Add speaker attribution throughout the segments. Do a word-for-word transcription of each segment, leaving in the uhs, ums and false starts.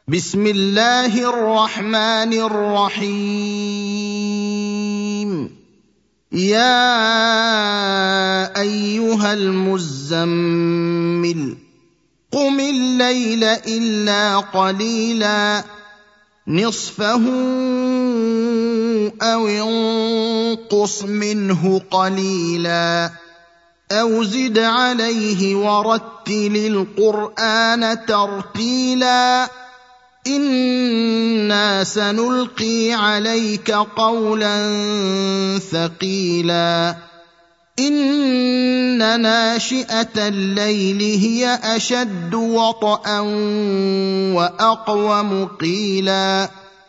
Speaker 1: بسم الله الرحمن الرحيم يا أيها المزمل قم الليل إلا قليلا نصفه أو انقص منه قليلا أو زد عليه ورتل القرآن ترتيلا إنا سنلقي عليك قولا ثقيلا إن ناشئة الليل هي أشد وطئا وأقوم قيلا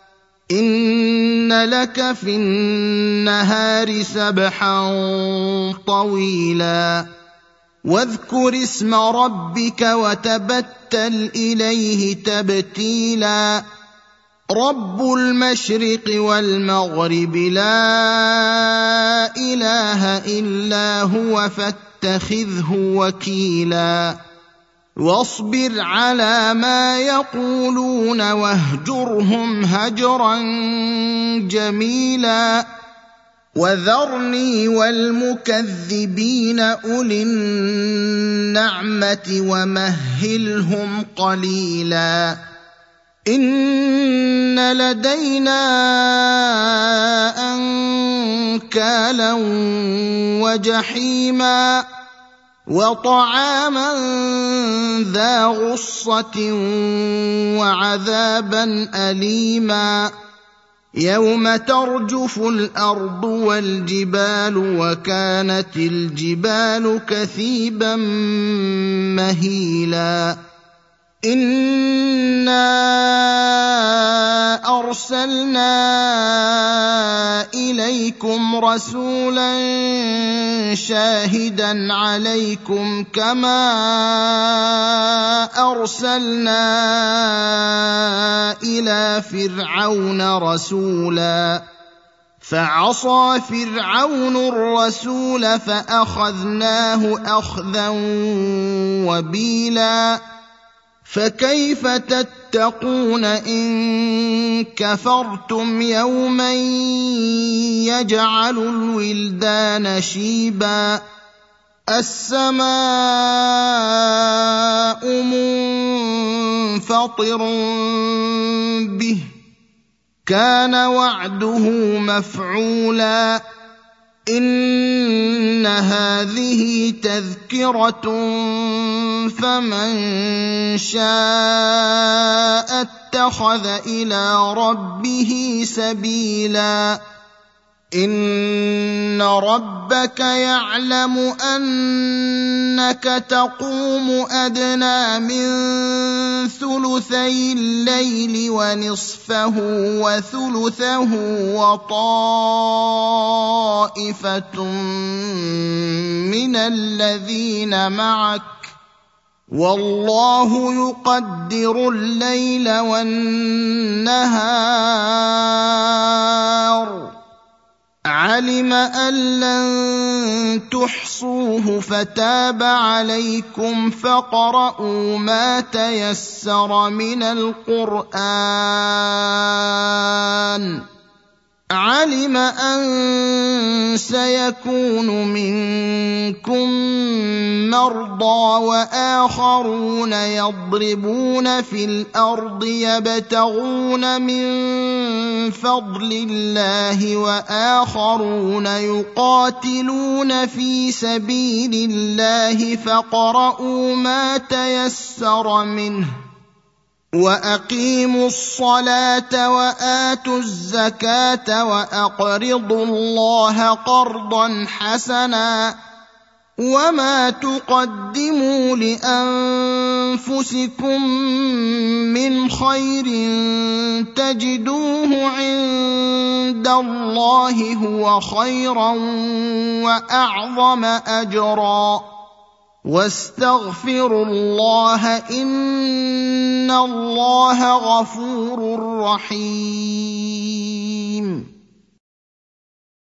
Speaker 1: إن لك في النهار سبحا طويلا واذكر اسم ربك وتبتل إليه تبتيلا رب المشرق والمغرب لا إله إلا هو فاتخذه وكيلا واصبر على ما يقولون واهجرهم هجرا جميلا وذرني والمكذبين أولي النعمة ومهلهم قليلا إن لدينا أنكالا وجحيما وطعاما ذا غصة وعذابا أليما يوم ترجف الأرض والجبال وكانت الجبال كثيبا مهيلا إنا أرسلنا إليكم رسولا شاهدا عليكم كما أرسلنا إلى فرعون رسولا فعصى فرعون الرسول فأخذناه أخذا وبيلا فكيف تتقون إن كفرتم يوما يجعل الولدان شيبا السماء منفطر به كان وعده مفعولا إن هذه تذكرة فمن شاء اتخذ إلى ربه سبيلا إن ربك يعلم أنك تقوم أدنى من ثلثي الليل ونصفه وثلثه وطائفة من الذين معك والله يقدر الليل والنهار علم أن لن تحصوه فتاب عليكم فاقرؤوا ما تيسر من القرآن علم أن سيكون منكم مرضى وآخرون يضربون في الأرض يبتغون من فضل الله وآخرون يقاتلون في سبيل الله فاقرؤوا ما تيسر منه وأقيموا الصلاة وآتوا الزكاة وأقرضوا الله قرضا حسنا وما تقدموا لأنفسكم من خير تجدوه عند الله هو خيرا وأعظم أجرا واستغفروا الله إن الله غفور رحيم